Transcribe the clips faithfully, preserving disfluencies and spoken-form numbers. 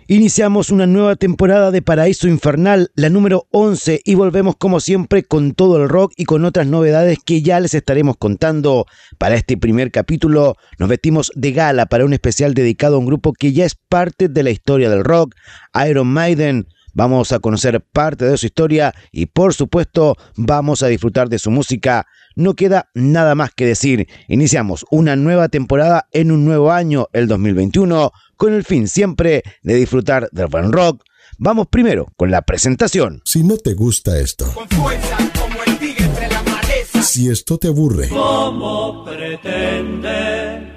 Iniciamos una nueva temporada de Paraíso Infernal, la número once, y volvemos como siempre con todo el rock y con otras novedades que ya les estaremos contando. Para este primer capítulo nos vestimos de gala para un especial dedicado a un grupo que ya es parte de la historia del rock, Iron Maiden. Vamos a conocer parte de su historia y por supuesto vamos a disfrutar de su música. No queda nada más que decir. Iniciamos una nueva temporada en un nuevo año, el dos mil veintiuno, con el fin siempre de disfrutar del buen rock. Vamos primero con la presentación. Si no te gusta esto, con fuerza como el tigre entre la maleza. Si esto te aburre, ¿cómo pretende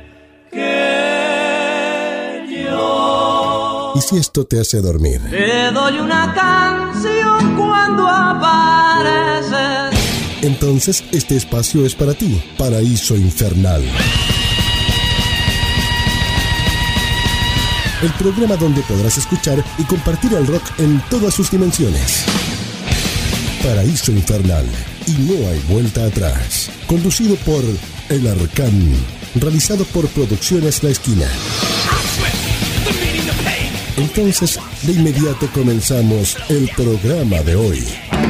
que yo? Y si esto te hace dormir, Te doy una canción cuando apareces. Entonces este espacio es para ti. Paraíso Infernal. El programa donde podrás escuchar y compartir el rock en todas sus dimensiones. Paraíso Infernal. Y no hay vuelta atrás. Conducido por El Arcán. Realizado por Producciones La Esquina. Entonces, de inmediato comenzamos el programa de hoy.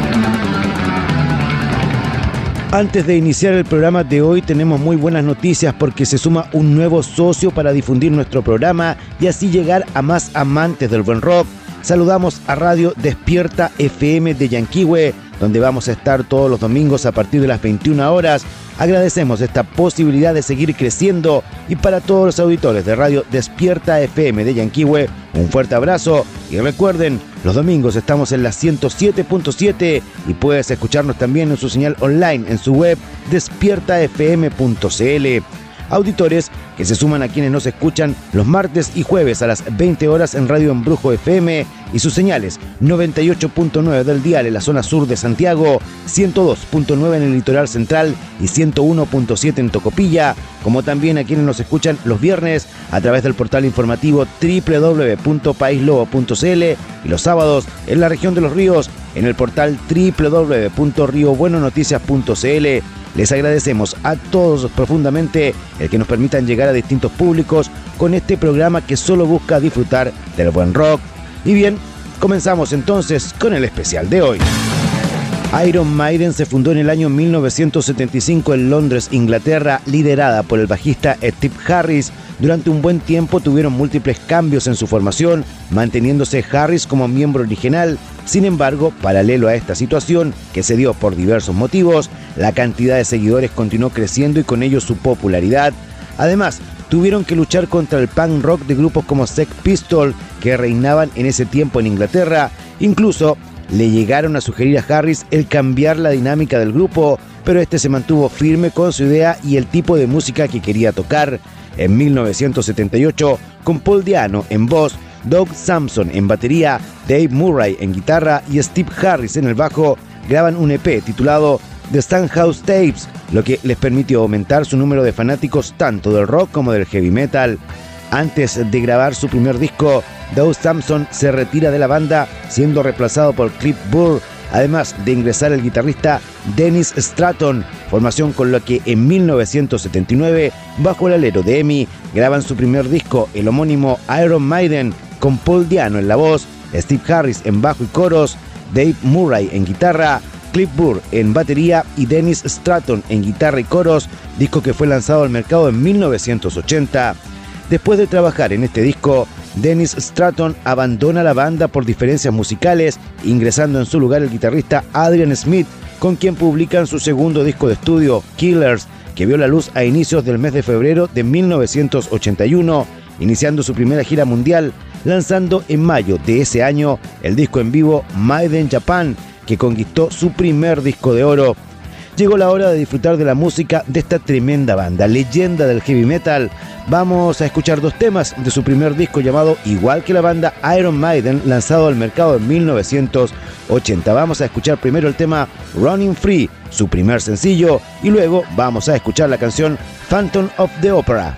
Antes de iniciar el programa de hoy tenemos muy buenas noticias porque se suma un nuevo socio para difundir nuestro programa y así llegar a más amantes del buen rock. Saludamos a Radio Despierta F M de Yanquihue, donde vamos a estar todos los domingos a partir de las veintiuna horas. Agradecemos esta posibilidad de seguir creciendo y para todos los auditores de Radio Despierta F M de Yanquihue, un fuerte abrazo y recuerden, los domingos estamos en la ciento siete punto siete y puedes escucharnos también en su señal online en su web despierta f m punto c l. Auditores que se suman a quienes nos escuchan los martes y jueves a las veinte horas en Radio Embrujo F M y sus señales noventa y ocho punto nueve del dial en la zona sur de Santiago, ciento dos punto nueve en el litoral central y ciento uno punto siete en Tocopilla, como también a quienes nos escuchan los viernes a través del portal informativo doble u doble u doble u punto país lobo punto c l y los sábados en la región de los ríos en el portal doble u doble u doble u punto rio bueno noticias punto c l. Les agradecemos a todos profundamente el que nos permitan llegar a distintos públicos con este programa que solo busca disfrutar del buen rock. Y bien, comenzamos entonces con el especial de hoy. Iron Maiden se fundó en el año mil novecientos setenta y cinco en Londres, Inglaterra, liderada por el bajista Steve Harris. Durante un buen tiempo tuvieron múltiples cambios en su formación, manteniéndose Harris como miembro original. Sin embargo, paralelo a esta situación, que se dio por diversos motivos, la cantidad de seguidores continuó creciendo y con ello su popularidad. Además, tuvieron que luchar contra el punk rock de grupos como Sex Pistols, que reinaban en ese tiempo en Inglaterra. Incluso le llegaron a sugerir a Harris el cambiar la dinámica del grupo, pero este se mantuvo firme con su idea y el tipo de música que quería tocar. En mil novecientos setenta y ocho, con Paul Diano en voz, Doug Sampson en batería, Dave Murray en guitarra y Steve Harris en el bajo, graban un E P titulado The Stanhouse Tapes, lo que les permitió aumentar su número de fanáticos tanto del rock como del heavy metal. Antes de grabar su primer disco, Doug Sampson se retira de la banda, siendo reemplazado por Cliff Burr, además de ingresar el guitarrista Dennis Stratton, formación con la que en mil novecientos setenta y nueve, bajo el alero de EMI, graban su primer disco, el homónimo Iron Maiden, con Paul Diano en la voz, Steve Harris en bajo y coros, Dave Murray en guitarra, Cliff Burr en batería y Dennis Stratton en guitarra y coros, disco que fue lanzado al mercado en mil novecientos ochenta. Después de trabajar en este disco, Dennis Stratton abandona la banda por diferencias musicales, ingresando en su lugar el guitarrista Adrian Smith, con quien publican su segundo disco de estudio, Killers, que vio la luz a inicios del mes de febrero de mil novecientos ochenta y uno, iniciando su primera gira mundial, lanzando en mayo de ese año el disco en vivo Maiden Japan, que conquistó su primer disco de oro. Llegó la hora de disfrutar de la música de esta tremenda banda, leyenda del heavy metal. Vamos a escuchar dos temas de su primer disco llamado igual que la banda Iron Maiden, lanzado al mercado en mil novecientos ochenta. Vamos a escuchar primero el tema Running Free, su primer sencillo, y luego vamos a escuchar la canción Phantom of the Opera.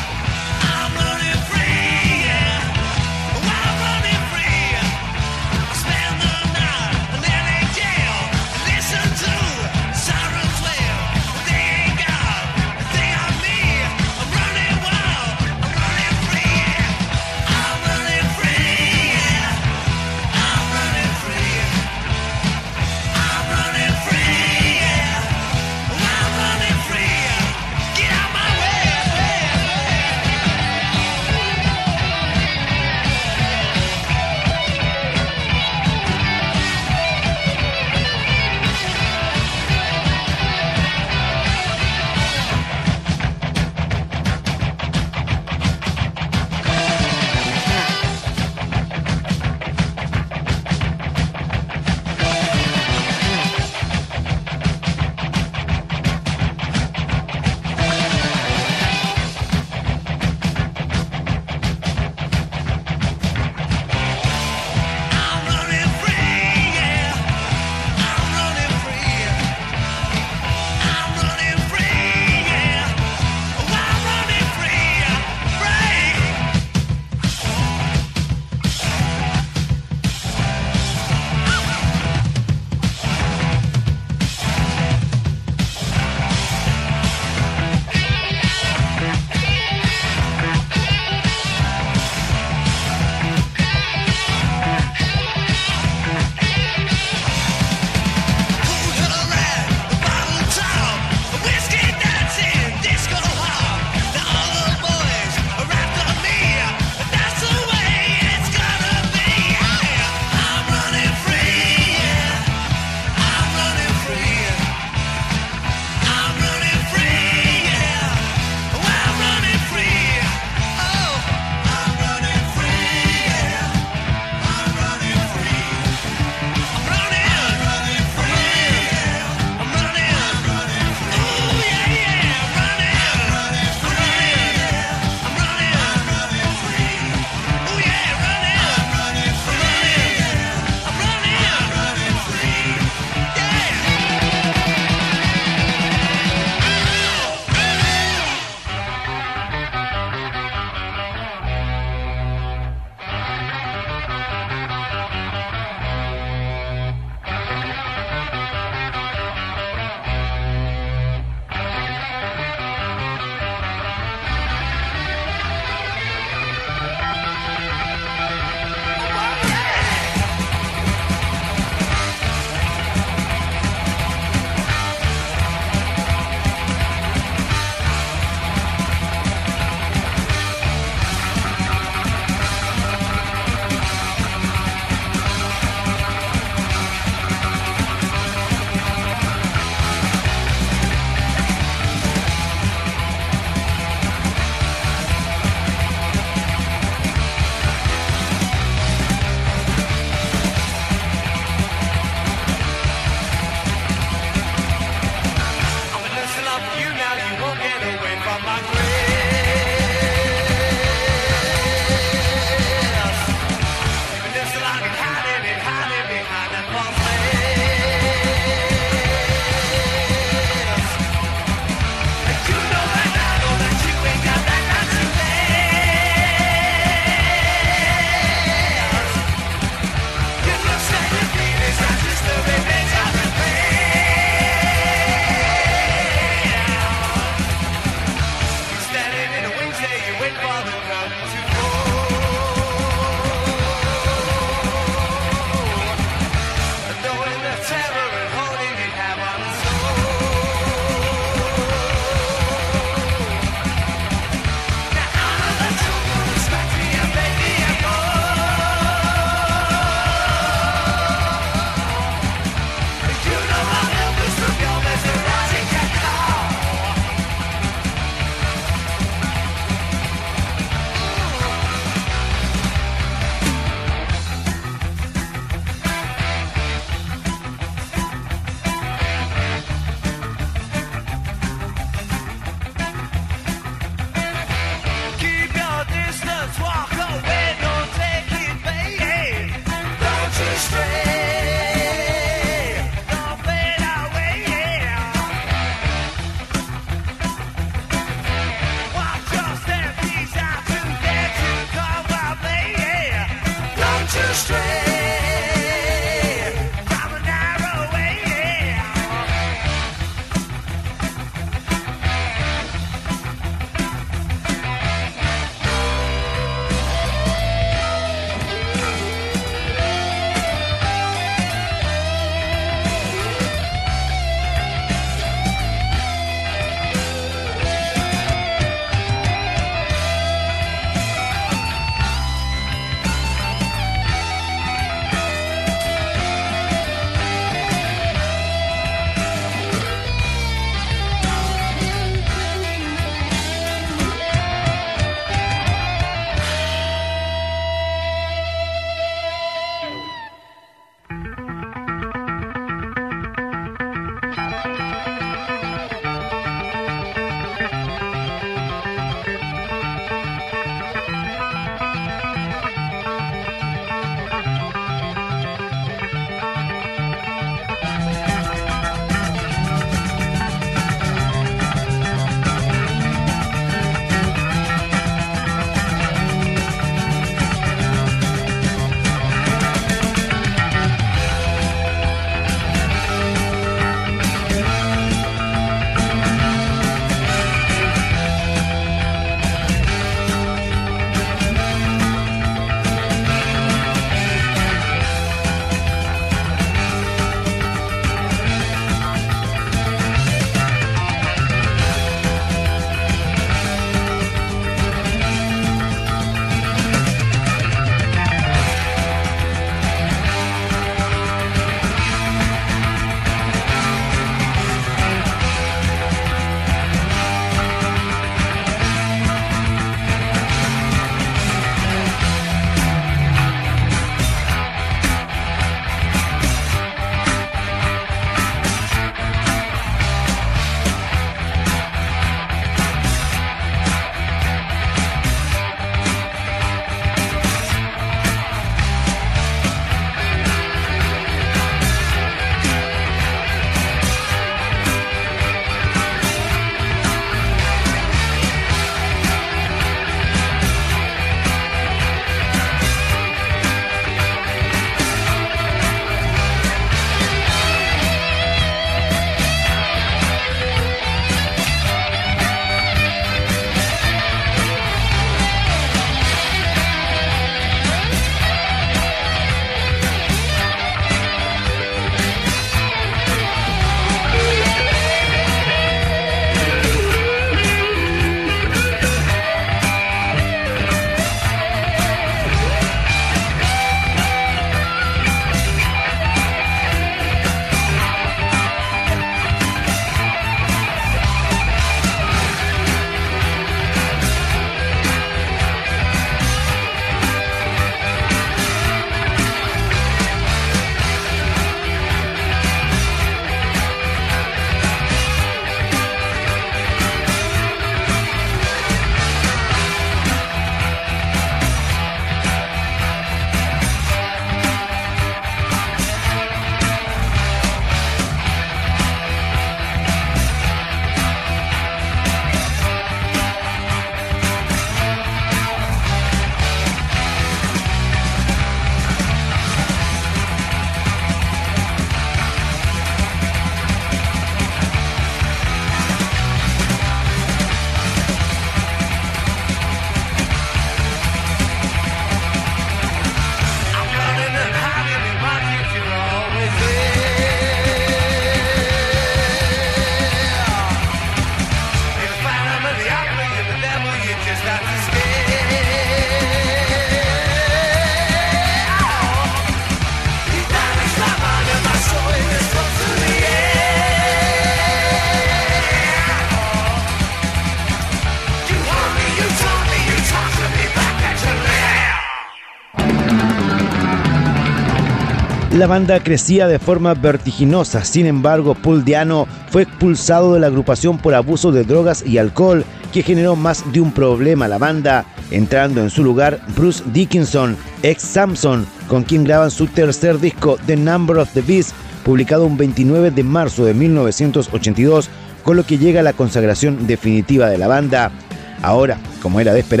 La banda crecía de forma vertiginosa, sin embargo, Paul Di'Anno fue expulsado de la agrupación por abuso de drogas y alcohol, que generó más de un problema a la banda, entrando en su lugar Bruce Dickinson, ex Samson, con quien graban su tercer disco The Number of the Beast, publicado un veintinueve de marzo de mil novecientos ochenta y dos, con lo que llega a la consagración definitiva de la banda. Ahora, como era de esperar,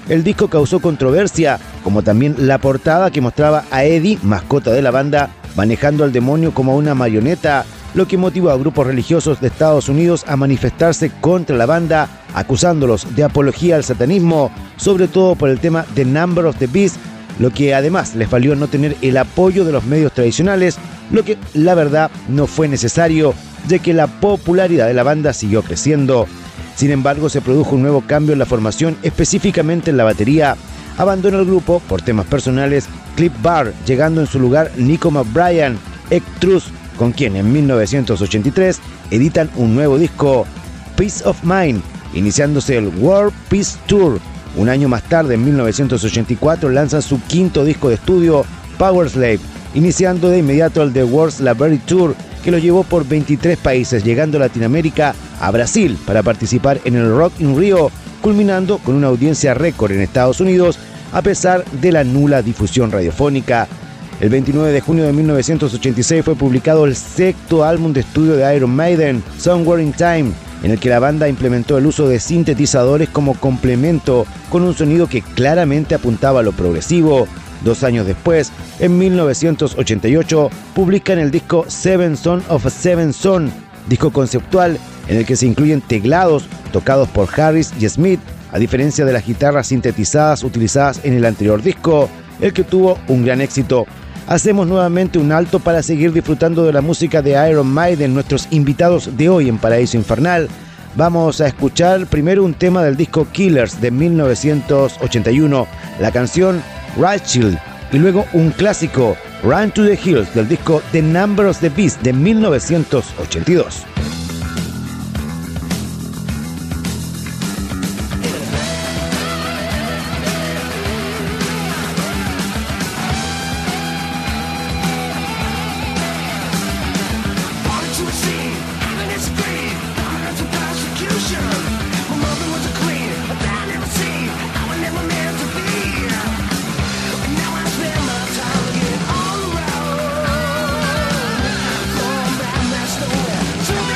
El disco causó controversia, como también la portada que mostraba a Eddie, mascota de la banda, manejando al demonio como una marioneta, lo que motivó a grupos religiosos de Estados Unidos a manifestarse contra la banda, acusándolos de apología al satanismo, sobre todo por el tema The Number of the Beast, lo que además les valió no tener el apoyo de los medios tradicionales, lo que la verdad no fue necesario, ya que la popularidad de la banda siguió creciendo. Sin embargo, se produjo un nuevo cambio en la formación, específicamente en la batería. Abandonó el grupo por temas personales Cliff Barr, llegando en su lugar Nico McBrien, ex Truth, con quien en mil novecientos ochenta y tres editan un nuevo disco, Peace of Mind, iniciándose el World Peace Tour. Un año más tarde, en mil novecientos ochenta y cuatro, lanzan su quinto disco de estudio, Powerslave, iniciando de inmediato el The World's Library Tour, que lo llevó por veintitrés países, llegando a Latinoamérica, a Brasil, para participar en el Rock in Rio, culminando con una audiencia récord en Estados Unidos, a pesar de la nula difusión radiofónica. El veintinueve de junio de mil novecientos ochenta y seis fue publicado el sexto álbum de estudio de Iron Maiden, Somewhere in Time, en el que la banda implementó el uso de sintetizadores como complemento, con un sonido que claramente apuntaba a lo progresivo. Dos años después, en mil novecientos ochenta y ocho, publican el disco Seven Son of a Seven Son, disco conceptual en el que se incluyen teclados tocados por Harris y Smith, a diferencia de las guitarras sintetizadas utilizadas en el anterior disco, el que tuvo un gran éxito. Hacemos nuevamente un alto para seguir disfrutando de la música de Iron Maiden, nuestros invitados de hoy en Paraíso Infernal. Vamos a escuchar primero un tema del disco Killers de mil novecientos ochenta y uno, la canción Rachel, y luego un clásico, Run to the Hills, del disco The Number of the Beast de mil novecientos ochenta y dos. To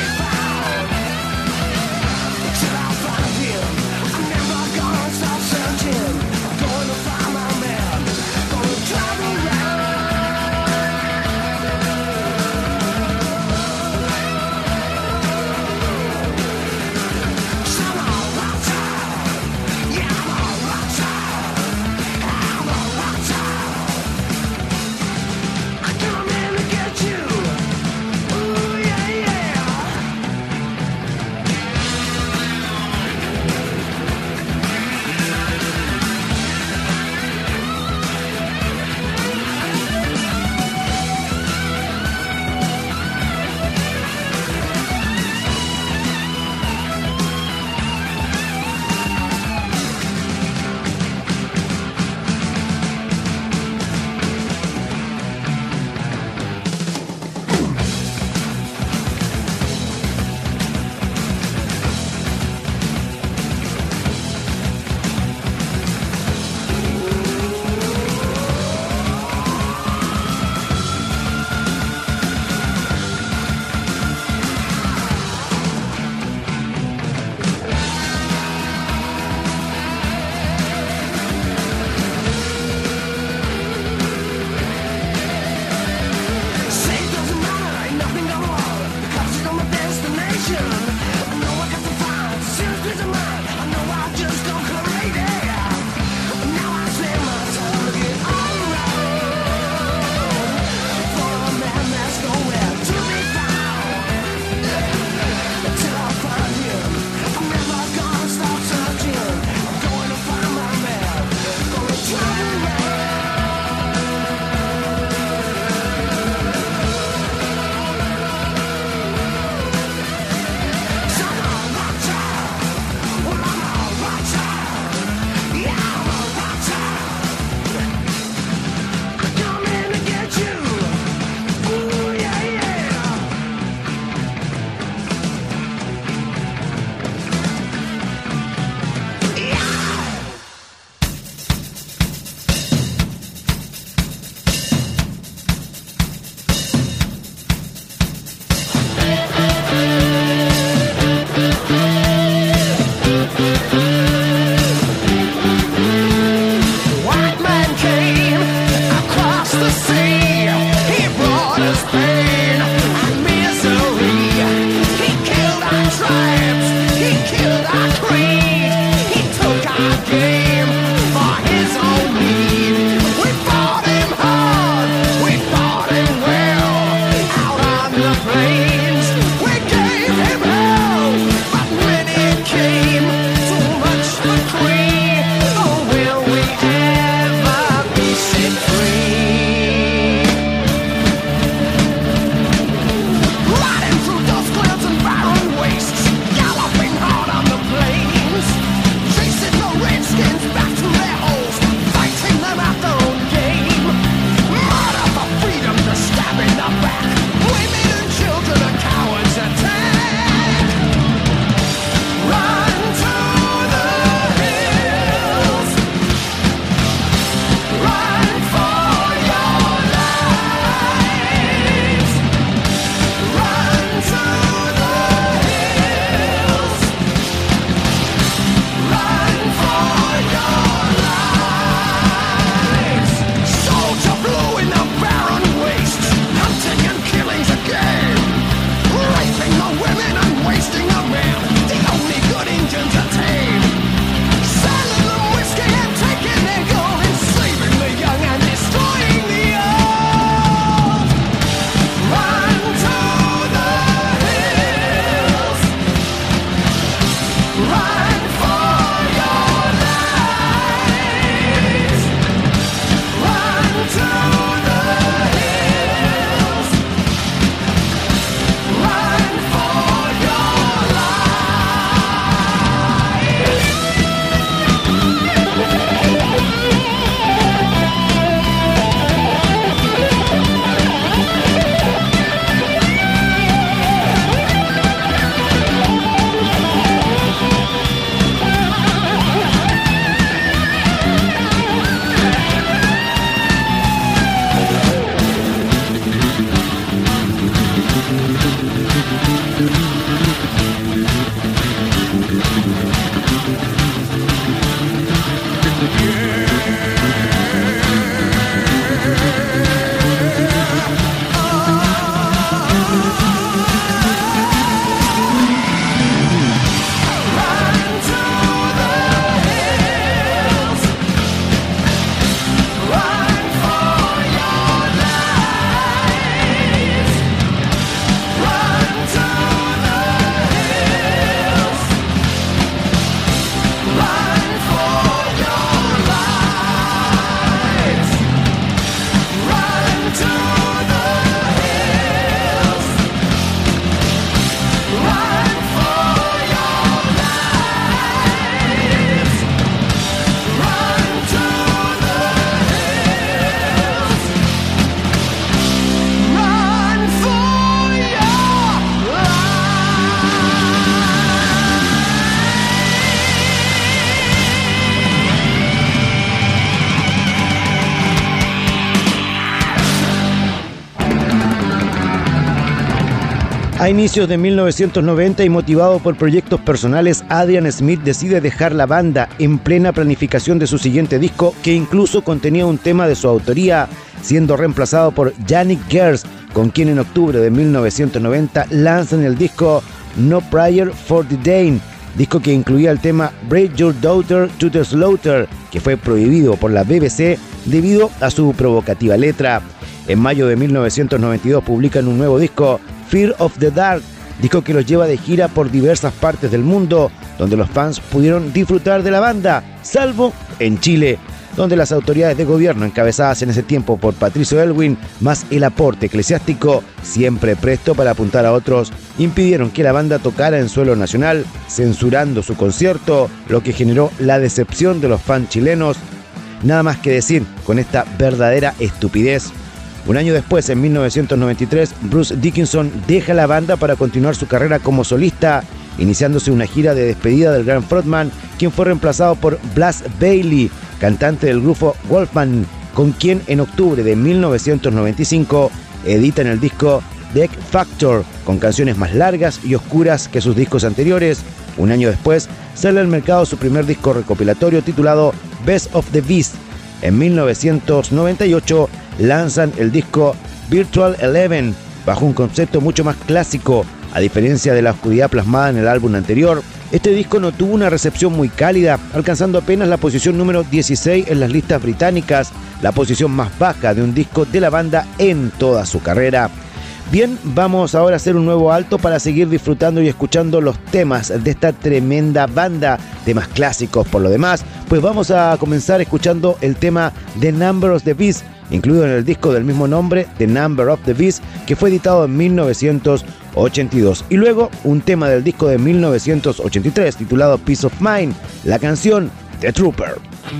A inicios de mil novecientos noventa y motivado por proyectos personales, Adrian Smith decide dejar la banda en plena planificación de su siguiente disco, que incluso contenía un tema de su autoría, siendo reemplazado por Yannick Gers, con quien en octubre de mil novecientos noventa lanzan el disco No Prayer for the Dane, disco que incluía el tema Bring Your Daughter to the Slaughter, que fue prohibido por la B B C debido a su provocativa letra. En mayo de mil novecientos noventa y dos publican un nuevo disco, Fear of the Dark, disco que los lleva de gira por diversas partes del mundo, donde los fans pudieron disfrutar de la banda, salvo en Chile, donde las autoridades de gobierno, encabezadas en ese tiempo por Patricio Aylwin, más el aporte eclesiástico, siempre presto para apuntar a otros, impidieron que la banda tocara en suelo nacional, censurando su concierto, lo que generó la decepción de los fans chilenos. Nada más que decir con esta verdadera estupidez. Un año después, en mil novecientos noventa y tres, Bruce Dickinson deja la banda para continuar su carrera como solista, iniciándose una gira de despedida del gran frontman, quien fue reemplazado por Blas Bailey, cantante del grupo Wolfman, con quien en octubre de mil novecientos noventa y cinco editan el disco The X Factor, con canciones más largas y oscuras que sus discos anteriores. Un año después, sale al mercado su primer disco recopilatorio titulado Best of the Beast. En mil novecientos noventa y ocho lanzan el disco Virtual Eleven, bajo un concepto mucho más clásico, a diferencia de la oscuridad plasmada en el álbum anterior. Este disco no tuvo una recepción muy cálida, alcanzando apenas la posición número dieciséis en las listas británicas, la posición más baja de un disco de la banda en toda su carrera. Bien, vamos ahora a hacer un nuevo alto para seguir disfrutando y escuchando los temas de esta tremenda banda, temas clásicos por lo demás, pues vamos a comenzar escuchando el tema The Number of the Beast, incluido en el disco del mismo nombre, The Number of the Beast, que fue editado en mil novecientos ochenta y dos. Y luego un tema del disco de mil novecientos ochenta y tres titulado Peace of Mind, la canción The Trooper.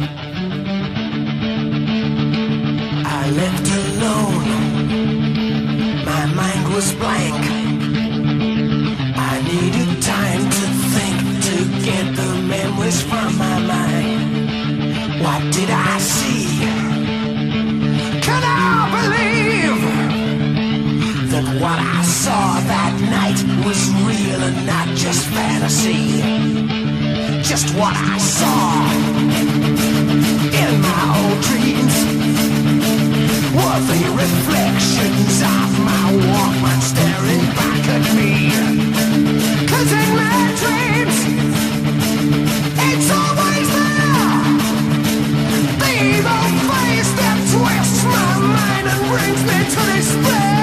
I left alone. My mind was blank. I needed time to think, to get the memories from my mind. What did I see? Can I believe that what I saw that night was real and not just fantasy? Just what I saw in my old dreams were the reflections of my Walkman staring back at me. 'Cause in my dreams, it's always there, the evil face that twists my mind and brings me to despair.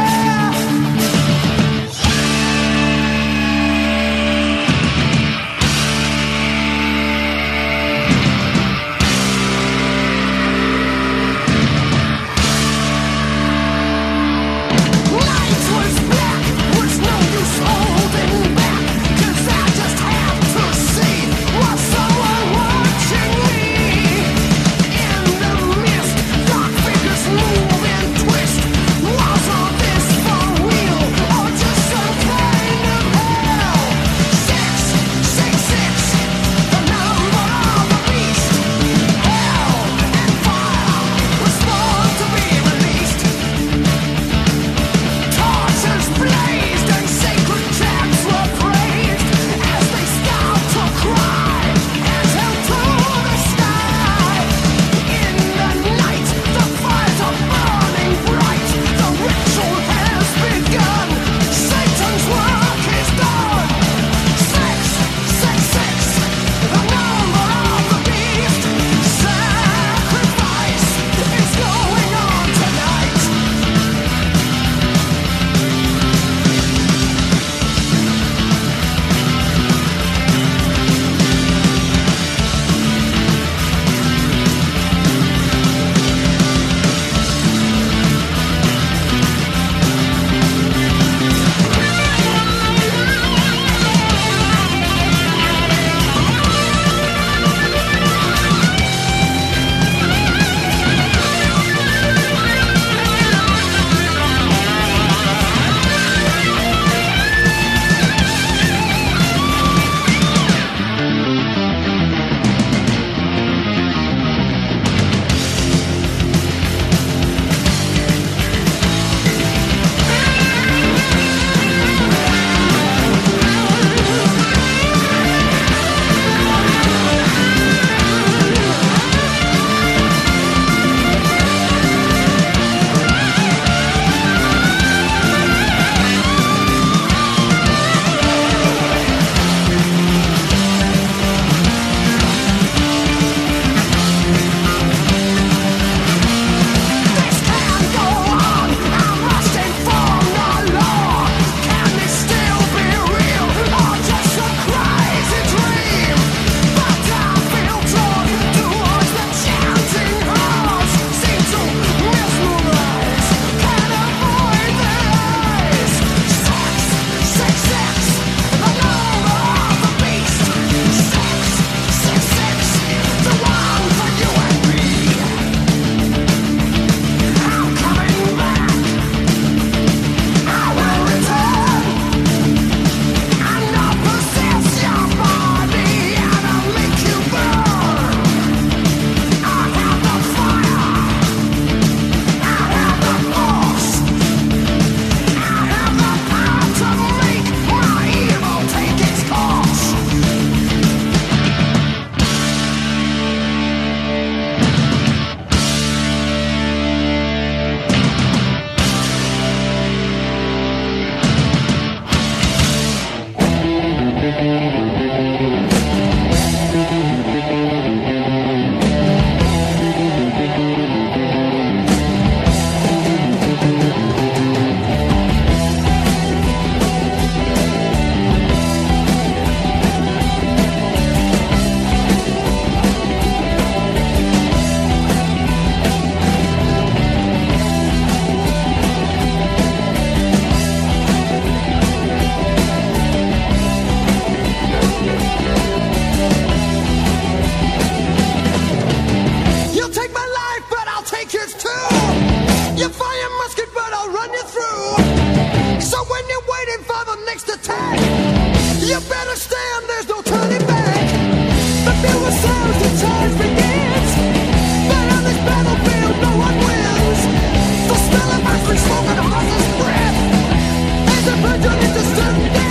Night was black, was no use holding. You fire musket, but I'll run you through. So when you're waiting for the next attack, you better stand, there's no turning back. The bugle sounds, the charge begins. But on this battlefield, no one wins. The smell of ice smoke and a horse's breath as the virgin into certain death.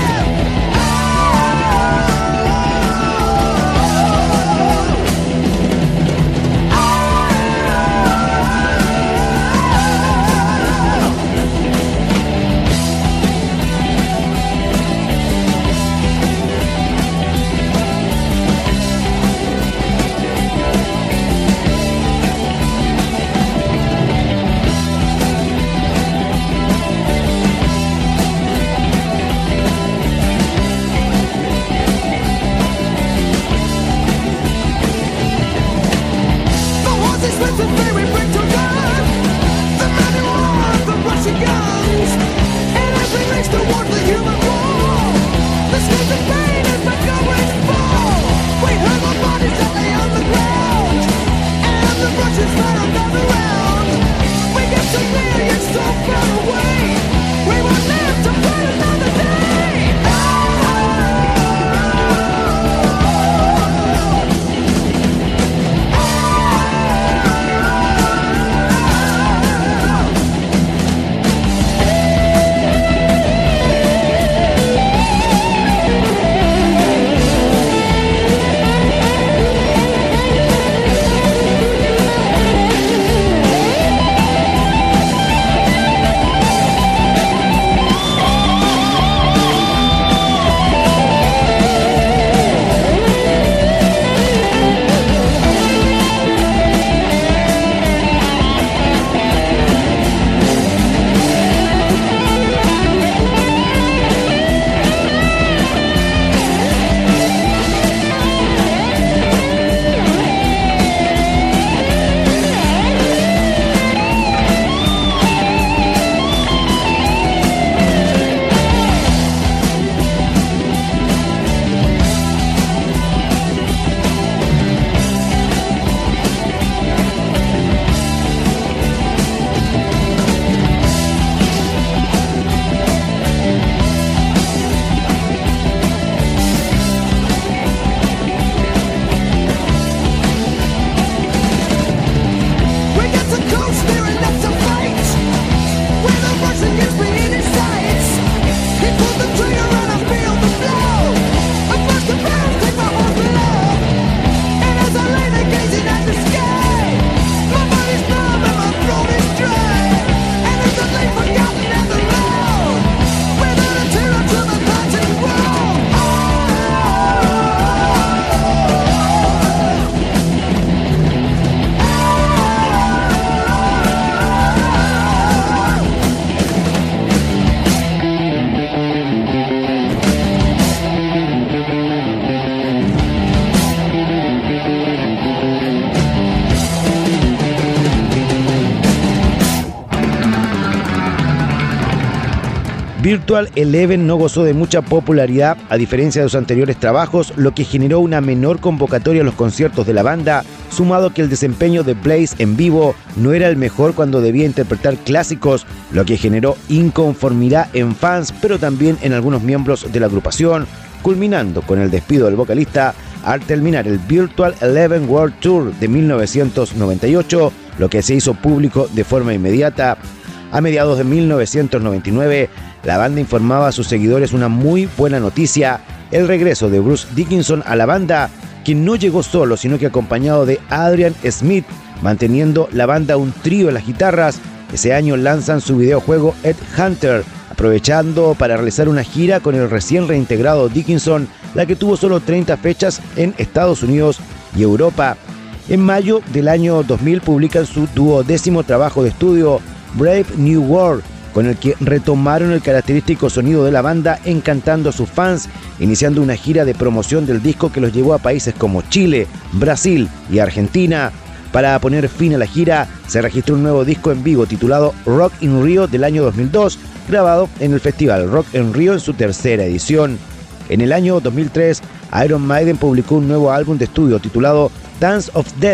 Virtual Eleven no gozó de mucha popularidad a diferencia de sus anteriores trabajos, lo que generó una menor convocatoria a los conciertos de la banda, sumado que el desempeño de Blaze en vivo no era el mejor cuando debía interpretar clásicos, lo que generó inconformidad en fans, pero también en algunos miembros de la agrupación, culminando con el despido del vocalista al terminar el Virtual Eleven World Tour de mil novecientos noventa y ocho, lo que se hizo público de forma inmediata. A mediados de mil novecientos noventa y nueve, la banda informaba a sus seguidores una muy buena noticia: el regreso de Bruce Dickinson a la banda, quien no llegó solo, sino que acompañado de Adrian Smith, manteniendo la banda un trío en las guitarras. Ese año lanzan su videojuego Ed Hunter, aprovechando para realizar una gira con el recién reintegrado Dickinson, la que tuvo solo treinta fechas en Estados Unidos y Europa. En mayo del año dos mil publican su duodécimo trabajo de estudio, Brave New World, con el que retomaron el característico sonido de la banda, encantando a sus fans, iniciando una gira de promoción del disco que los llevó a países como Chile, Brasil y Argentina. Para poner fin a la gira, se registró un nuevo disco en vivo titulado Rock in Rio del año dos mil dos, grabado en el festival Rock in Rio en su tercera edición. En el año dos mil tres, Iron Maiden publicó un nuevo álbum de estudio titulado Dance of Death,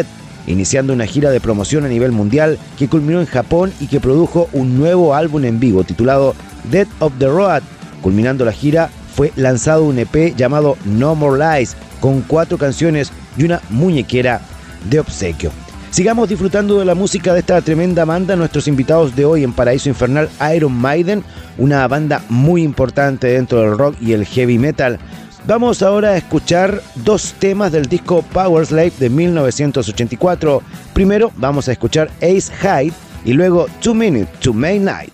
iniciando una gira de promoción a nivel mundial que culminó en Japón y que produjo un nuevo álbum en vivo titulado Dead of the Road. Culminando la gira, fue lanzado un E P llamado No More Lies, con cuatro canciones y una muñequera de obsequio. Sigamos disfrutando de la música de esta tremenda banda. Nuestros invitados de hoy en Paraíso Infernal, Iron Maiden, una banda muy importante dentro del rock y el heavy metal. Vamos ahora a escuchar dos temas del disco Powerslave de mil novecientos ochenta y cuatro. Primero vamos a escuchar Ace High y luego Two Minutes to Midnight.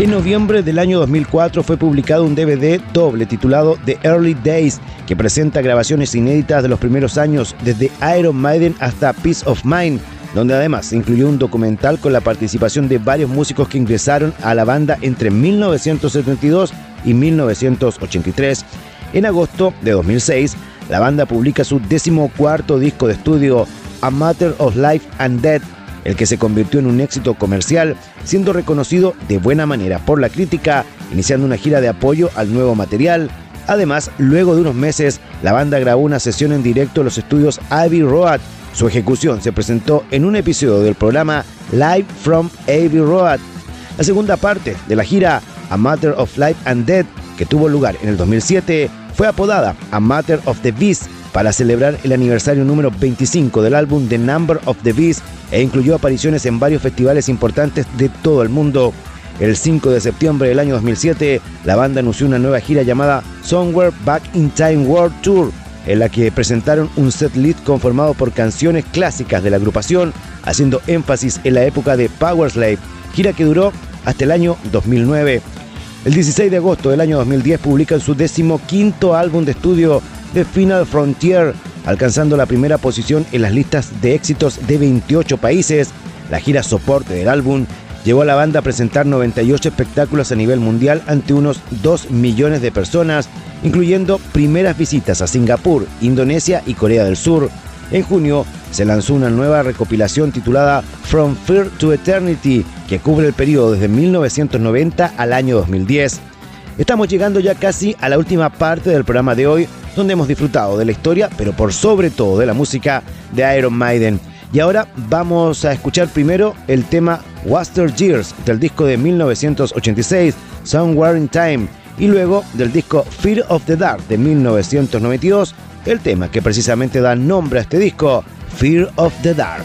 En noviembre del año dos mil cuatro fue publicado un D V D doble titulado The Early Days, que presenta grabaciones inéditas de los primeros años, desde Iron Maiden hasta Peace of Mind, donde además incluyó un documental con la participación de varios músicos que ingresaron a la banda entre mil novecientos setenta y dos y mil novecientos ochenta y tres. En agosto de dos mil seis, la banda publica su decimocuarto disco de estudio, A Matter of Life and Death, el que se convirtió en un éxito comercial, siendo reconocido de buena manera por la crítica, iniciando una gira de apoyo al nuevo material. Además, luego de unos meses, la banda grabó una sesión en directo en los estudios Abbey Road. Su ejecución se presentó en un episodio del programa Live from Abbey Road. La segunda parte de la gira, A Matter of Life and Death, que tuvo lugar en el dos mil siete, fue apodada A Matter of the Beast para celebrar el aniversario número veinticinco del álbum The Number of the Beast, e incluyó apariciones en varios festivales importantes de todo el mundo. El cinco de septiembre del año dos mil siete, la banda anunció una nueva gira llamada Somewhere Back in Time World Tour, en la que presentaron un setlist conformado por canciones clásicas de la agrupación, haciendo énfasis en la época de Powerslave, gira que duró hasta el año dos mil nueve. El dieciséis de agosto del año dos mil diez publican su decimoquinto álbum de estudio, The Final Frontier, alcanzando la primera posición en las listas de éxitos de veintiocho países. La gira soporte del álbum llevó a la banda a presentar noventa y ocho espectáculos a nivel mundial ante unos dos millones de personas, incluyendo primeras visitas a Singapur, Indonesia y Corea del Sur. En junio se lanzó una nueva recopilación titulada From Fear to Eternity, que cubre el periodo desde mil novecientos noventa al año dos mil diez. Estamos llegando ya casi a la última parte del programa de hoy, donde hemos disfrutado de la historia, pero por sobre todo de la música de Iron Maiden. Y ahora vamos a escuchar primero el tema Waster Years del disco de mil novecientos ochenta y seis, Somewhere in Time, y luego del disco Fear of the Dark de mil novecientos noventa y dos, el tema que precisamente da nombre a este disco, Fear of the Dark.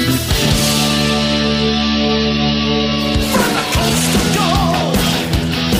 From the coast to go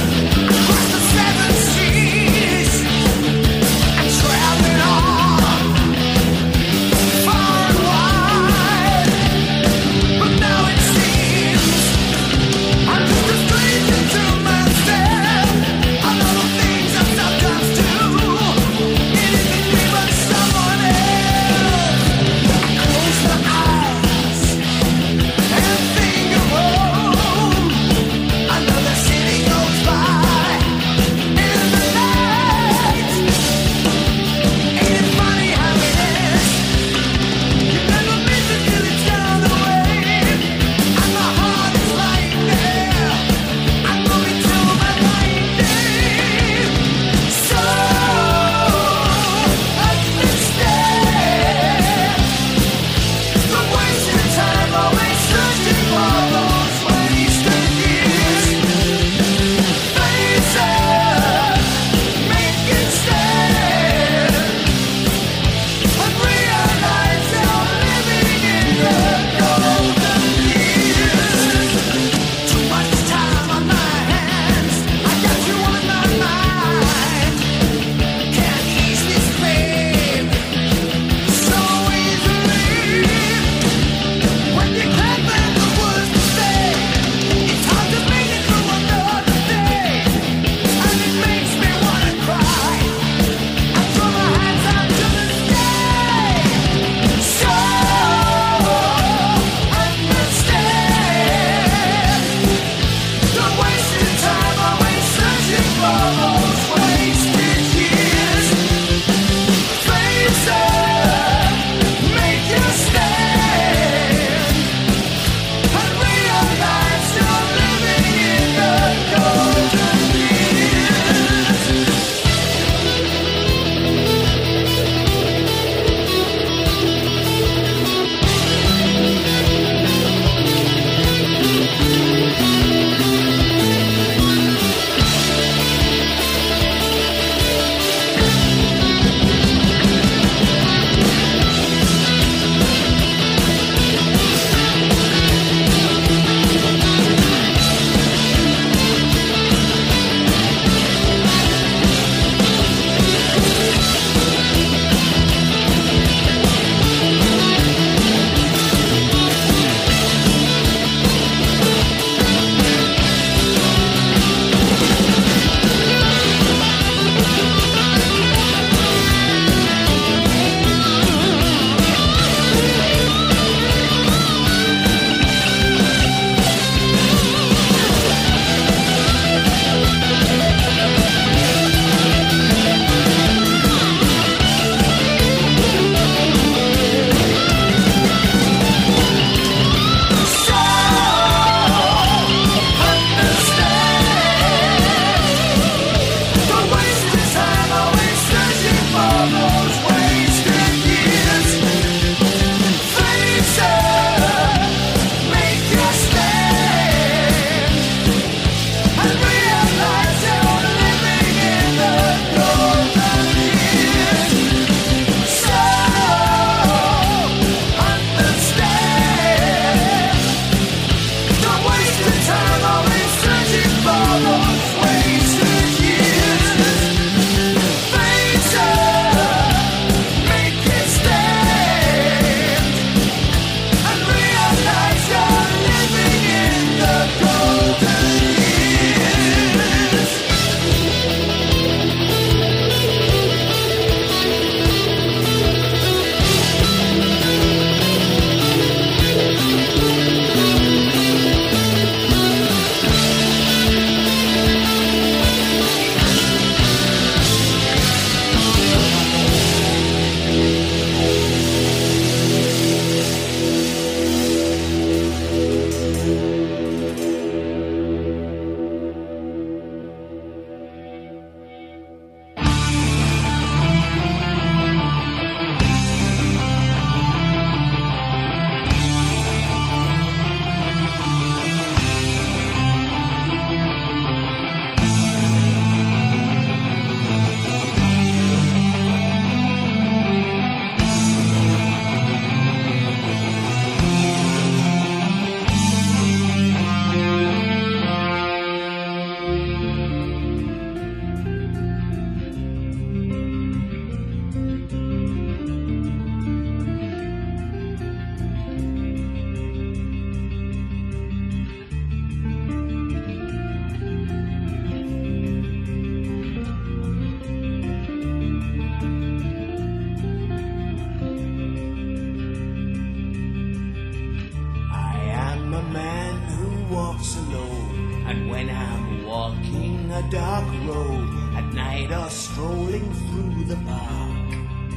strolling through the park.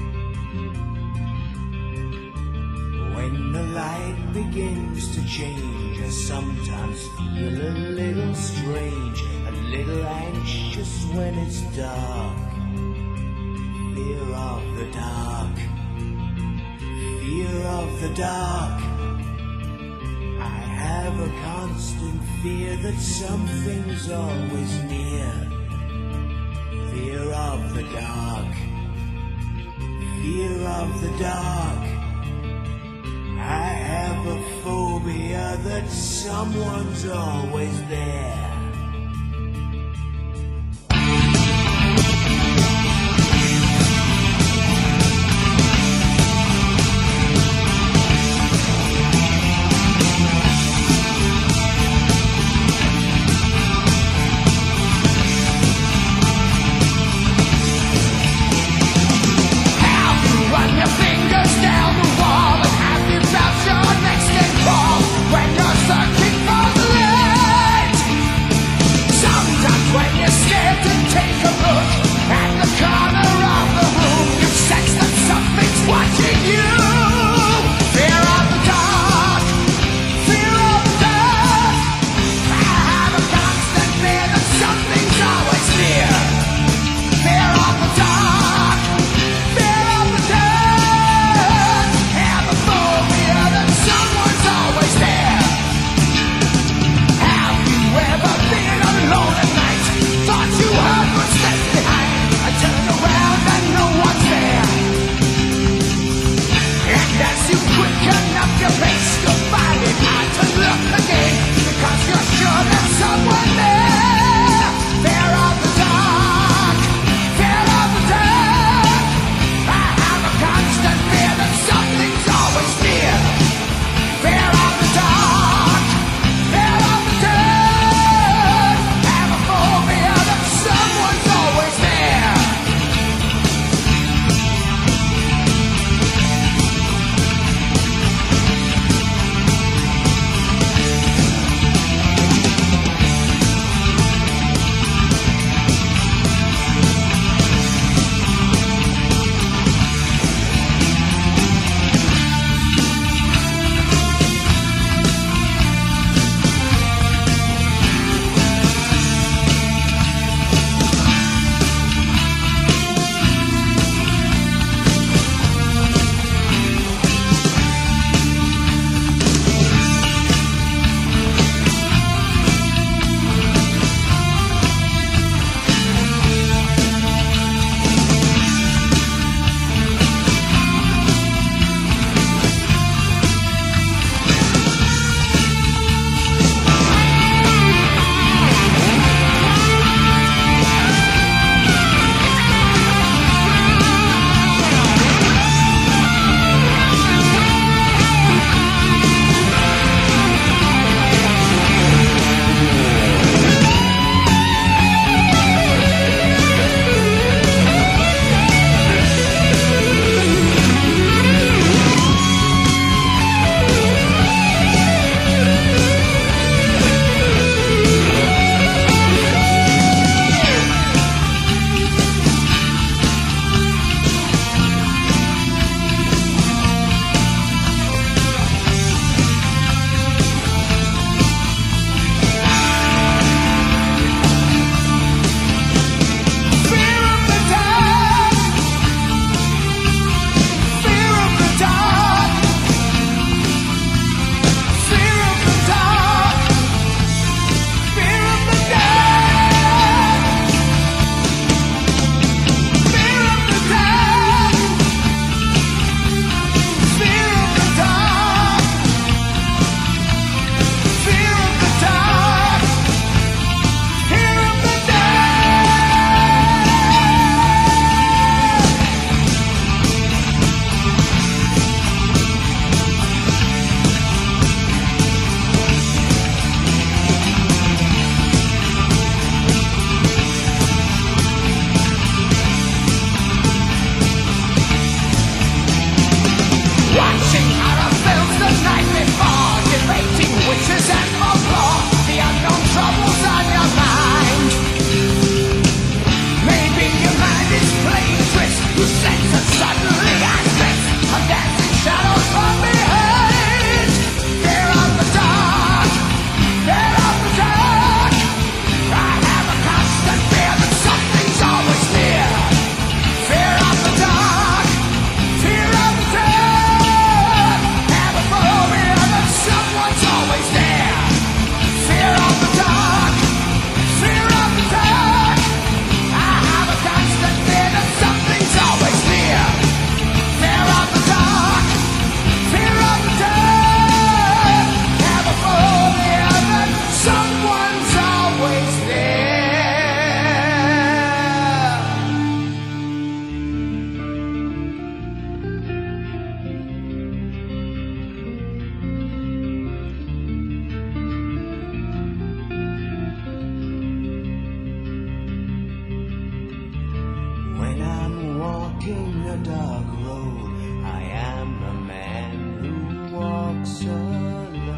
When the light begins to change, I sometimes feel a little strange, a little anxious when it's dark. Fear of the dark, fear of the dark. I have a constant fear that something's always near. Fear of the dark, fear of the dark. I have a phobia that someone's always there. When you're searching for the light, walking a dark road. I am a man who walks alone.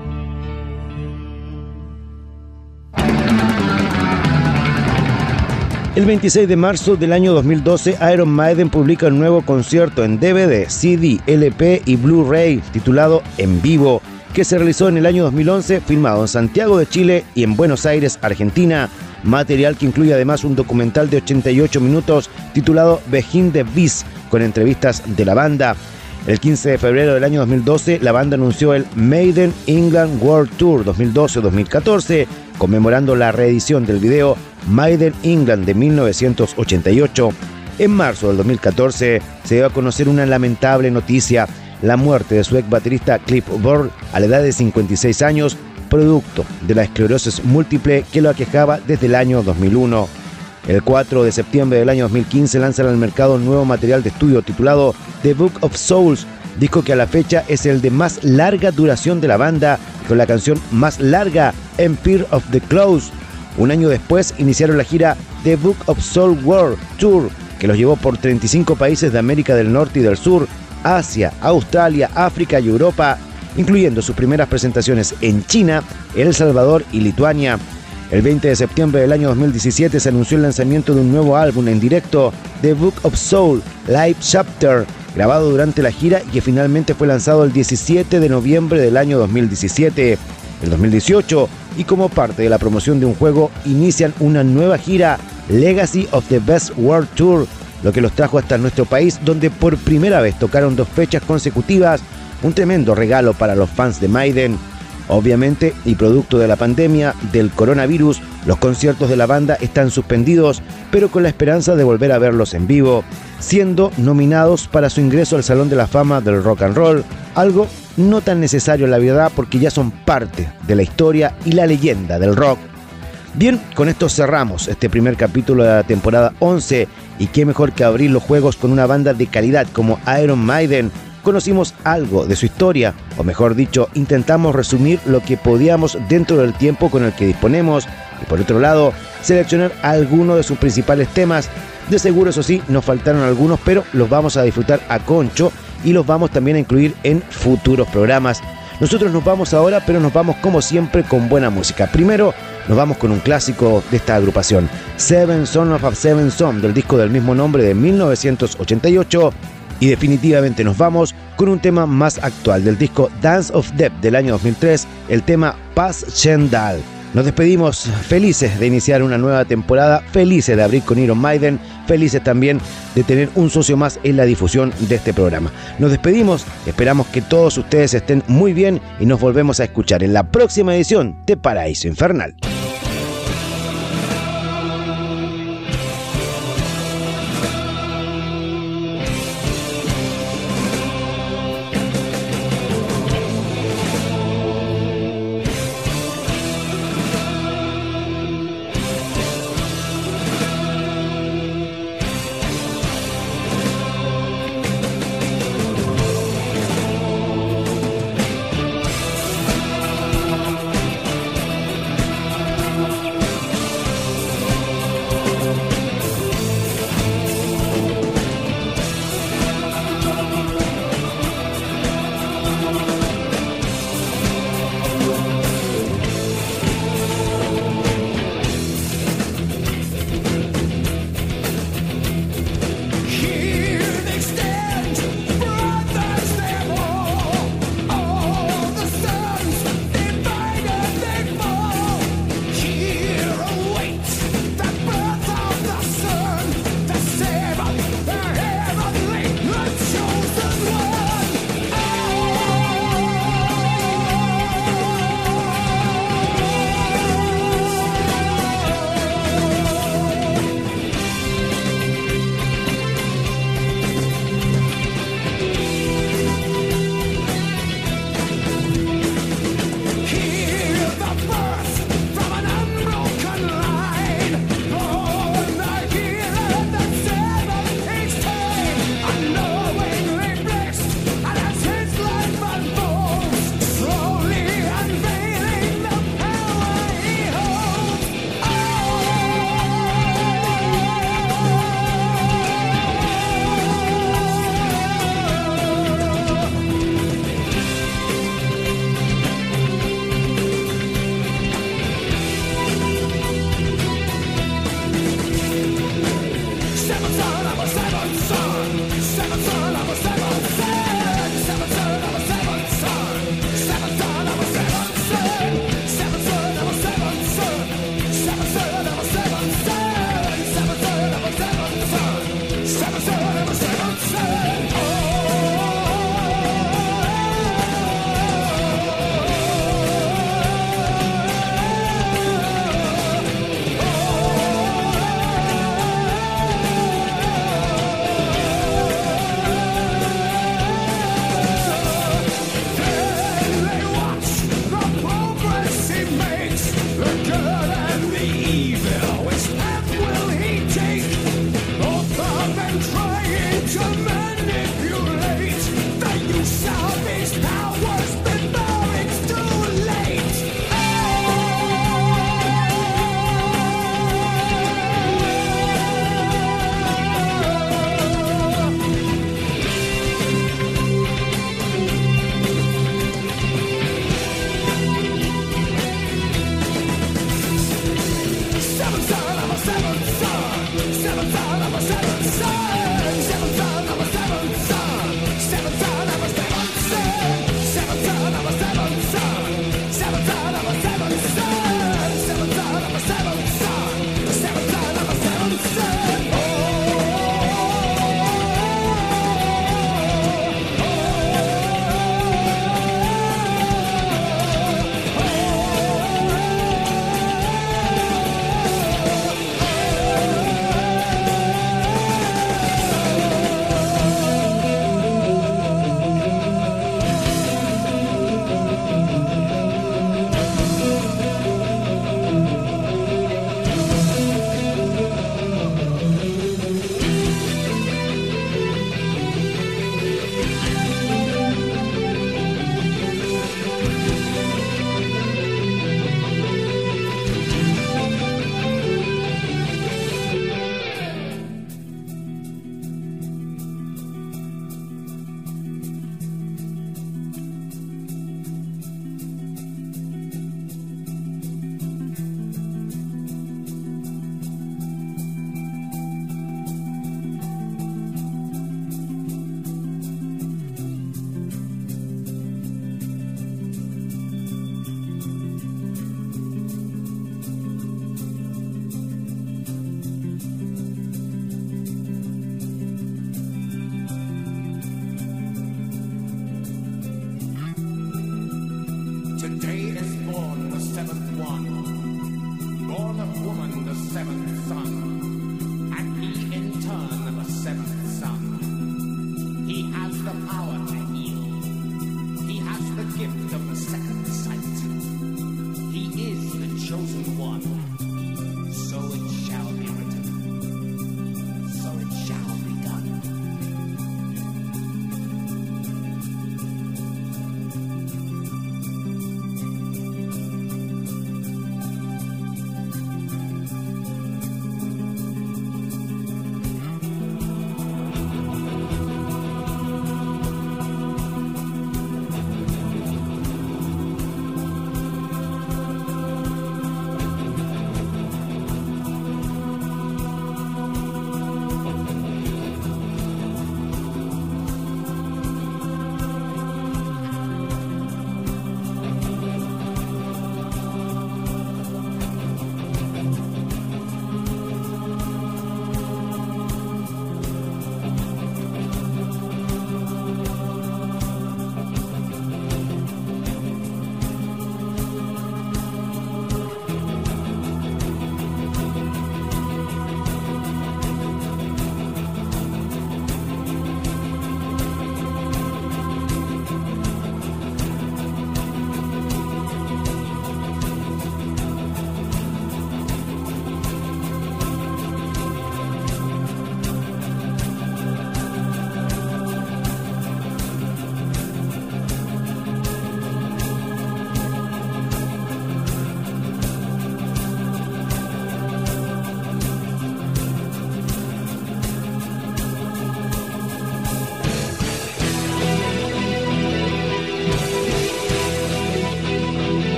El veintiséis de marzo del año dos mil doce, Iron Maiden publica un nuevo concierto en D V D, C D, L P y Blu-ray titulado En Vivo, que se realizó en el año dos mil once, filmado en Santiago de Chile y en Buenos Aires, Argentina. Material que incluye además un documental de ochenta y ocho minutos titulado Behind the Beast, con entrevistas de la banda. El quince de febrero del año dos mil doce, la banda anunció el Maiden England World Tour dos mil doce dos mil catorce, conmemorando la reedición del video Maiden England de mil novecientos ochenta y ocho. En marzo del dos mil catorce se dio a conocer una lamentable noticia: la muerte de su ex baterista Cliff Burr a la edad de cincuenta y seis años, producto de la esclerosis múltiple que lo aquejaba desde el año dos mil uno. El cuatro de septiembre del año dos mil quince lanzan al mercado un nuevo material de estudio titulado The Book of Souls, disco que a la fecha es el de más larga duración de la banda, con la canción más larga, Empire of the Clouds. Un año después iniciaron la gira The Book of Soul World Tour, que los llevó por treinta y cinco países de América del Norte y del Sur, Asia, Australia, África y Europa, incluyendo sus primeras presentaciones en China, El Salvador y Lituania. El veinte de septiembre del año dos mil diecisiete se anunció el lanzamiento de un nuevo álbum en directo, The Book of Soul Live Chapter, grabado durante la gira y que finalmente fue lanzado el diecisiete de noviembre del año dos mil diecisiete. El dos mil dieciocho, y como parte de la promoción de un juego, inician una nueva gira, Legacy of the Best World Tour, lo que los trajo hasta nuestro país, donde por primera vez tocaron dos fechas consecutivas, un tremendo regalo para los fans de Maiden. Obviamente, y producto de la pandemia del coronavirus, los conciertos de la banda están suspendidos, pero con la esperanza de volver a verlos en vivo, siendo nominados para su ingreso al Salón de la Fama del Rock and Roll, algo no tan necesario en la verdad porque ya son parte de la historia y la leyenda del rock. Bien, con esto cerramos este primer capítulo de la temporada once, y qué mejor que abrir los juegos con una banda de calidad como Iron Maiden. Conocimos algo de su historia, o mejor dicho, intentamos resumir lo que podíamos dentro del tiempo con el que disponemos, y por otro lado, seleccionar algunos de sus principales temas. De seguro, eso sí, nos faltaron algunos, pero los vamos a disfrutar a concho y los vamos también a incluir en futuros programas. Nosotros nos vamos ahora, pero nos vamos como siempre con buena música. Primero, nos vamos con un clásico de esta agrupación, Seven Son of a Seven Son, del disco del mismo nombre de mil novecientos ochenta y ocho. Y definitivamente nos vamos con un tema más actual del disco Dance of Death del año dos mil tres, el tema Paz Chendal. Nos despedimos felices de iniciar una nueva temporada, felices de abrir con Iron Maiden, felices también de tener un socio más en la difusión de este programa. Nos despedimos, esperamos que todos ustedes estén muy bien y nos volvemos a escuchar en la próxima edición de Paraíso Infernal.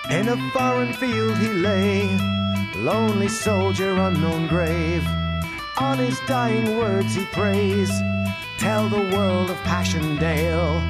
In a foreign field he lay, lonely soldier, unknown grave. On his dying words he prays, tell the world of Passchendaele.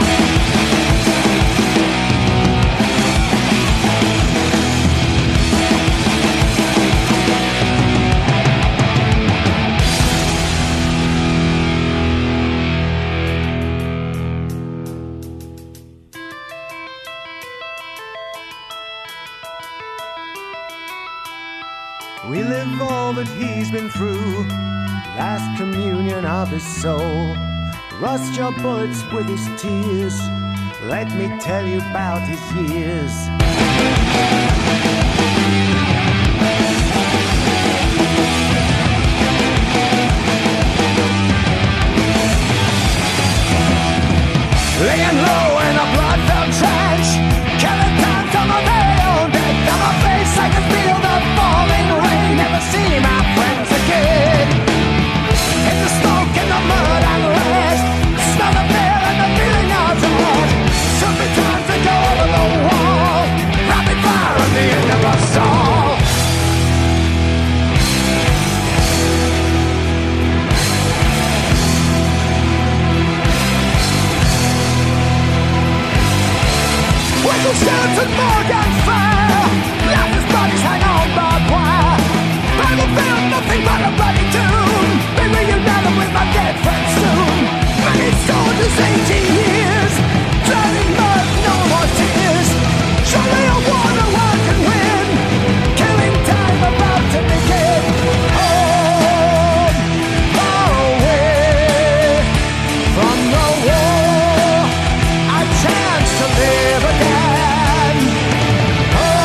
We live all that he's been through, last communion of his soul. Rust your bullets with his tears, let me tell you about his years. Laying low in a blood-filled trench, killing time from a very own death. On my face I can feel the falling rain, never see my friends again. In the smoke, in the mud and rest, smell the fear and the feeling of dread. Took me time to go over the wall, rapid fire on the end of us all. Whistle shouts and Morgan fire, lifeless bodies hang on barbed wire. Battlefield, nothing but a bloody tomb. Be reunited with my dead friends soon. Many soldiers, eighteen years, drowned in mud, no more tears. Surely a war no one can win, killing time about to begin. Home, far away from the war, a chance to live again. Oh,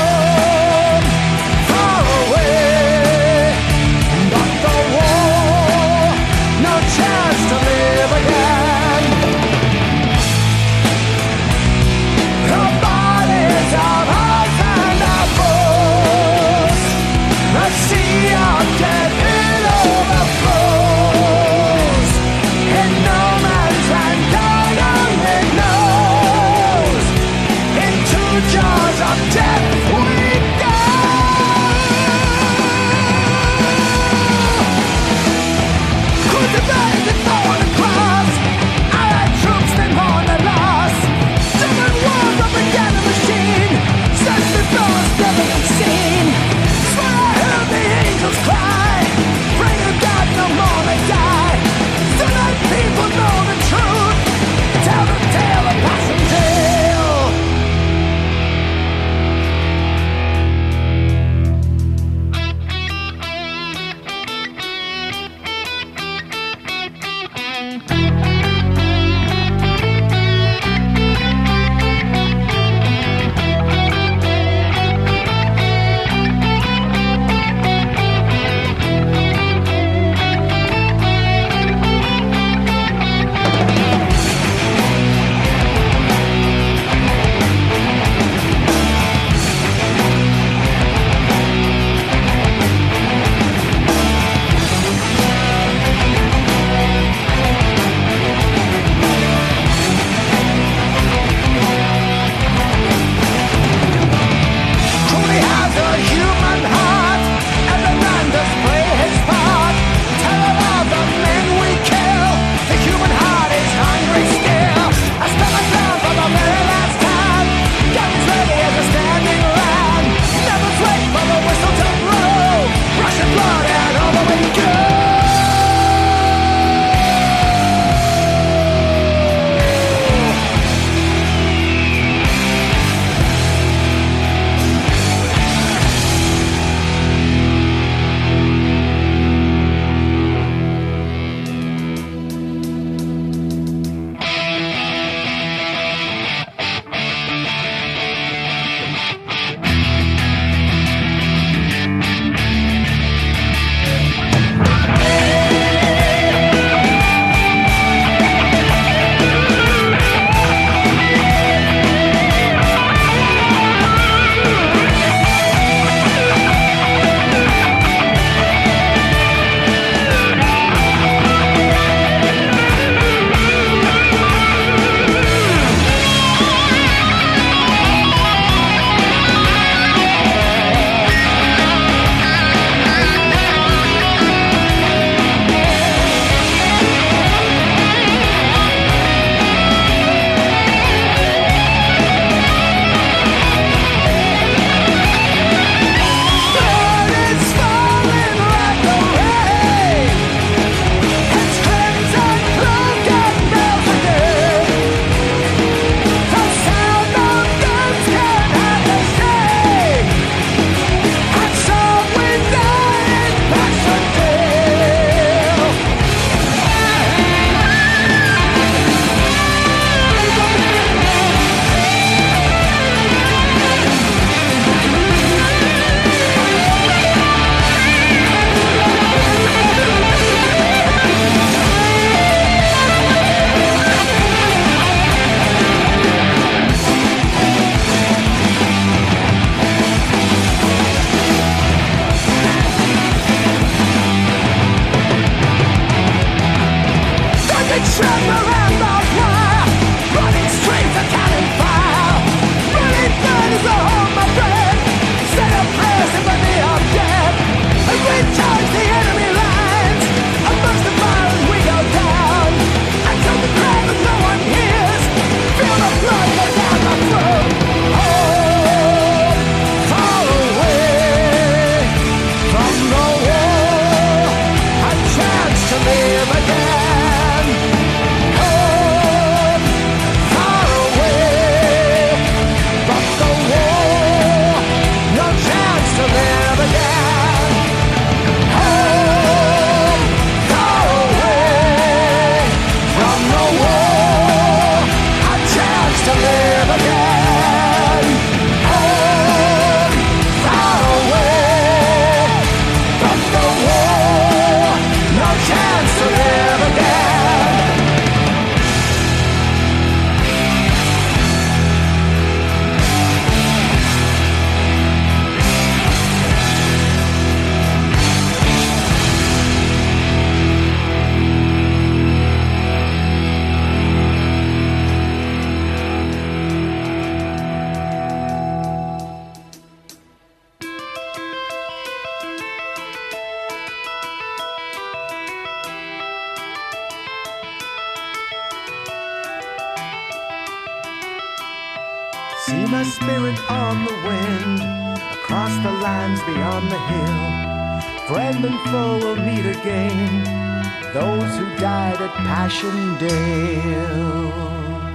See my spirit on the wind, across the lands beyond the hill. Friend and foe will meet again, those who died at Passchendaele.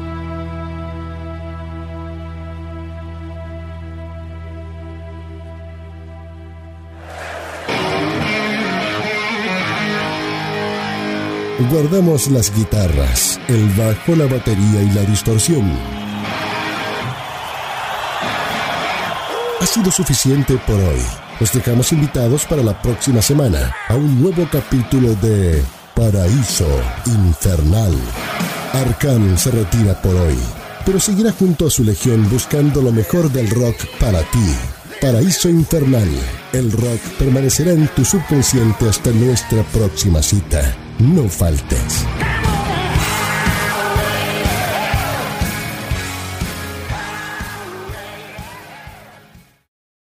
Guardamos las guitarras, el bajo, la batería y la distorsión. Ha sido suficiente por hoy. Los dejamos invitados para la próxima semana a un nuevo capítulo de Paraíso Infernal. Arkan se retira por hoy, pero seguirá junto a su legión buscando lo mejor del rock para ti. Paraíso Infernal. El rock permanecerá en tu subconsciente hasta nuestra próxima cita. No faltes.